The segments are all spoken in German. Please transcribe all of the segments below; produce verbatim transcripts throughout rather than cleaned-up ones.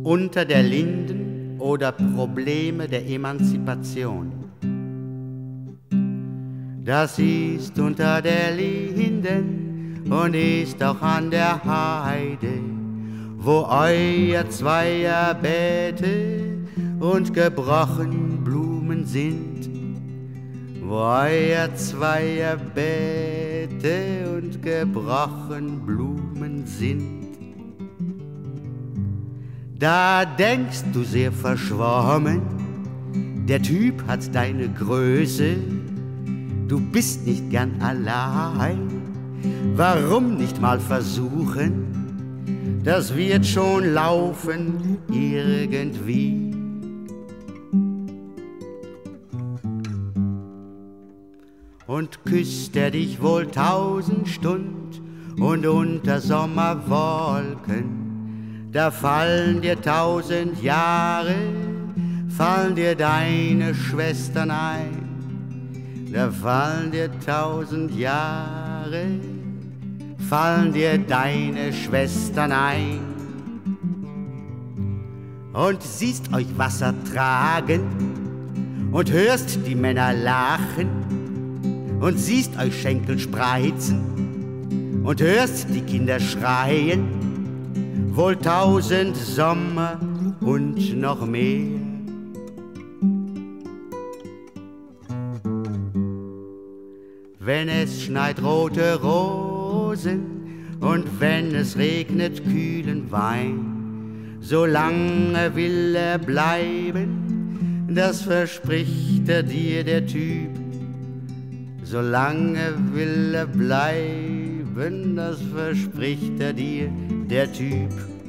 unter der Linden oder Probleme der Emanzipation. Das ist unter der Linden und ist auch an der Heide, wo euer Zweier Beete und gebrochen Blumen sind, wo euer Zweier Beete und gebrochen Blumen sind. Da denkst du sehr verschwommen, der Typ hat deine Größe, du bist nicht gern allein, warum nicht mal versuchen? Das wird schon laufen irgendwie. Und küsst er dich wohl tausend Stund und unter Sommerwolken, da fallen dir tausend Jahre, fallen dir deine Schwestern ein, da fallen dir tausend Jahre, fallen dir deine Schwestern ein. Und siehst euch Wasser tragen und hörst die Männer lachen und siehst euch Schenkel spreizen und hörst die Kinder schreien, wohl tausend Sommer und noch mehr. Wenn es schneit rote Rosen und wenn es regnet kühlen Wein, so lange will er bleiben, das verspricht er dir, der Typ. So lange will er bleiben, das verspricht er dir, der Typ.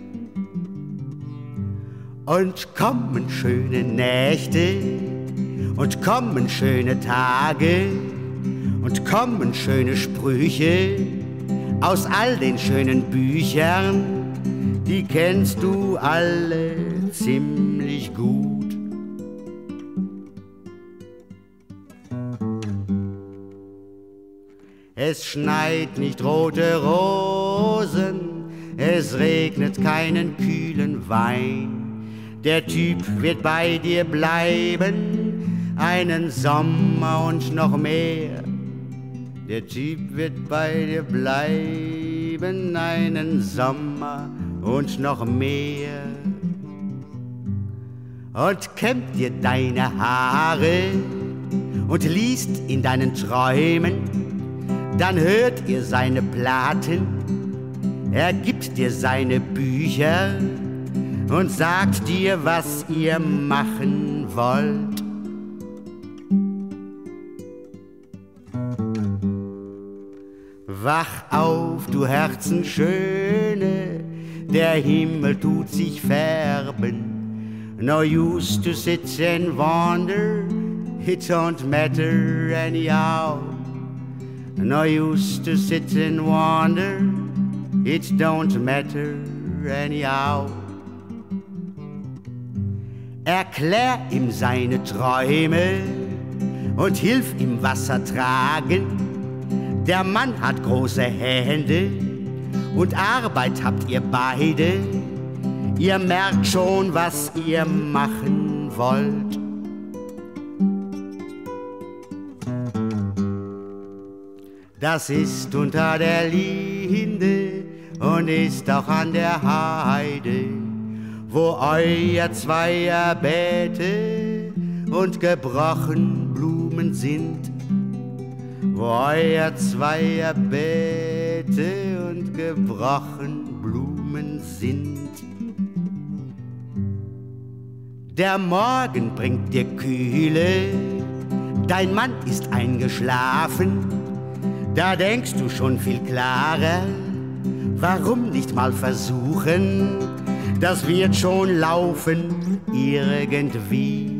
Und kommen schöne Nächte und kommen schöne Tage und kommen schöne Sprüche aus all den schönen Büchern, die kennst du alle ziemlich gut. Es schneit nicht rote Rosen, es regnet keinen kühlen Wein. Der Typ wird bei dir bleiben, einen Sommer und noch mehr. Der Typ wird bei dir bleiben, einen Sommer und noch mehr. Und kämmt dir deine Haare und liest in deinen Träumen, dann hört ihr seine Platten, er gibt dir seine Bücher und sagt dir, was ihr machen wollt. Wach auf, du Herzenschöne, der Himmel tut sich färben. No use to sit and wonder, it don't matter anyhow. No use to sit and wonder, it don't matter anyhow. Erklär ihm seine Träume und hilf ihm Wasser tragen. Der Mann hat große Hände und Arbeit habt ihr beide. Ihr merkt schon, was ihr machen wollt. Das ist unter der Linde und ist auch an der Heide, wo euer Zweier Beete und gebrochen Blumen sind. Wo euer Zweier Beete und gebrochen Blumen sind. Der Morgen bringt dir Kühle, dein Mann ist eingeschlafen, da denkst du schon viel klarer, warum nicht mal versuchen, das wird schon laufen irgendwie.